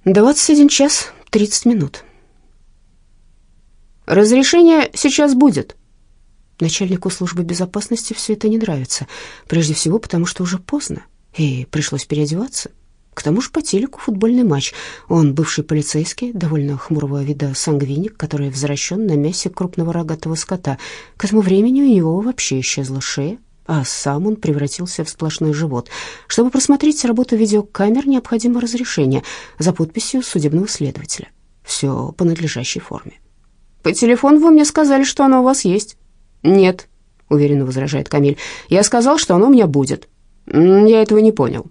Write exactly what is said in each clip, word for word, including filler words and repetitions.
двадцать один час тридцать минут. «Разрешение сейчас будет». Начальнику службы безопасности все это не нравится. Прежде всего, потому что уже поздно, и пришлось переодеваться. К тому же по телеку футбольный матч. Он бывший полицейский, довольно хмурого вида сангвиник, который возвращен на мясе крупного рогатого скота. К этому времени у него вообще исчезла шея, а сам он превратился в сплошной живот. Чтобы просмотреть работу видеокамер, необходимо разрешение за подписью судебного следователя. Все по надлежащей форме. «По телефону вы мне сказали, что оно у вас есть». «Нет», — уверенно возражает Камиль. «Я сказал, что оно у меня будет». «Я этого не понял».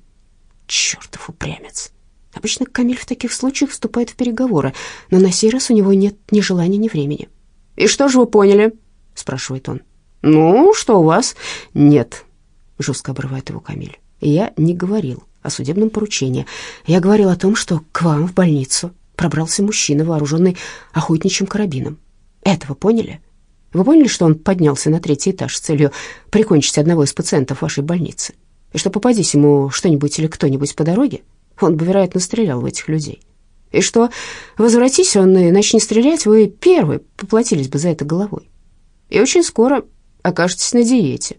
Чертов упрямец. Обычно Камиль в таких случаях вступает в переговоры, но на сей раз у него нет ни желания, ни времени. «И что же вы поняли?» — спрашивает он. «Ну, что у вас?» «Нет», — жестко обрывает его Камиль. «Я не говорил о судебном поручении. Я говорил о том, что к вам в больницу пробрался мужчина, вооруженный охотничьим карабином. Это вы поняли? Вы поняли, что он поднялся на третий этаж с целью прикончить одного из пациентов вашей больницы? И что, попадись ему что-нибудь или кто-нибудь по дороге, он бы, вероятно, стрелял в этих людей? И что, возвратись он и начни стрелять, вы первые поплатились бы за это головой. И очень скоро окажетесь на диете».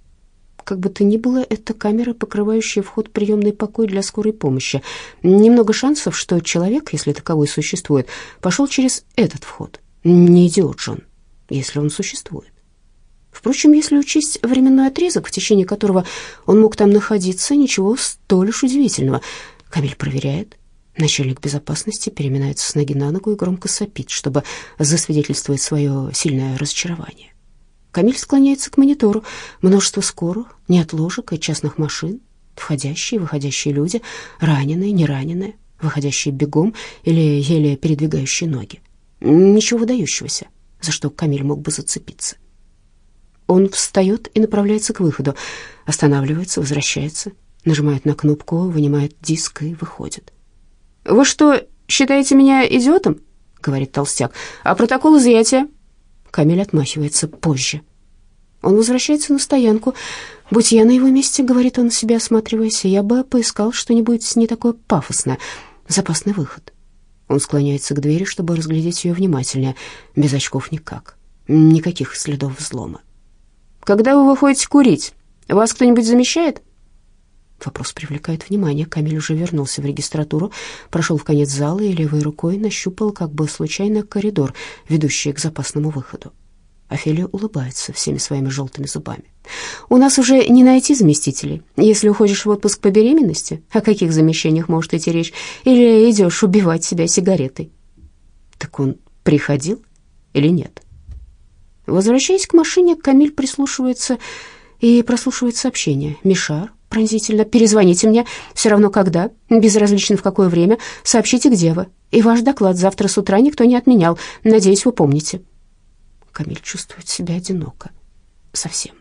Как бы то ни было, это камеры, покрывающие вход в приемный покой для скорой помощи. Немного шансов, что человек, если таковой существует, пошел через этот вход. Не идиот же он, если он существует. Впрочем, если учесть временной отрезок, в течение которого он мог там находиться, ничего столь уж удивительного. Камиль проверяет. Начальник безопасности переминается с ноги на ногу и громко сопит, чтобы засвидетельствовать свое сильное разочарование. Камиль склоняется к монитору. Множество скорых, неотложек и частных машин, входящие и выходящие люди, раненые, не раненые, выходящие бегом или еле передвигающие ноги. Ничего выдающегося, за что Камиль мог бы зацепиться. Он встает и направляется к выходу, останавливается, возвращается, нажимает на кнопку, вынимает диск и выходит. «Вы что, считаете меня идиотом?» — говорит толстяк. «А протокол изъятия?» Камиль отмахивается. «Позже». Он возвращается на стоянку. «Будь я на его месте, — говорит он, себя осматриваясь, — я бы поискал что-нибудь не такое пафосное. Запасный выход». Он склоняется к двери, чтобы разглядеть ее внимательнее. Без очков никак. Никаких следов взлома. «Когда вы выходите курить, вас кто-нибудь замещает?» Вопрос привлекает внимание. Камиль уже вернулся в регистратуру, прошел в конец зала и левой рукой нащупал как бы случайно коридор, ведущий к запасному выходу. Офелия улыбается всеми своими желтыми зубами. «У нас уже не найти заместителей. Если уходишь в отпуск по беременности, о каких замещениях может идти речь? Или идешь убивать себя сигаретой?» Так он приходил или нет? Возвращаясь к машине, Камиль прислушивается и прослушивает сообщение. «Мишар, пронзительно, перезвоните мне, все равно когда, безразлично в какое время, сообщите, где вы. И ваш доклад завтра с утра никто не отменял. Надеюсь, вы помните». Камиль чувствует себя одиноко. Совсем.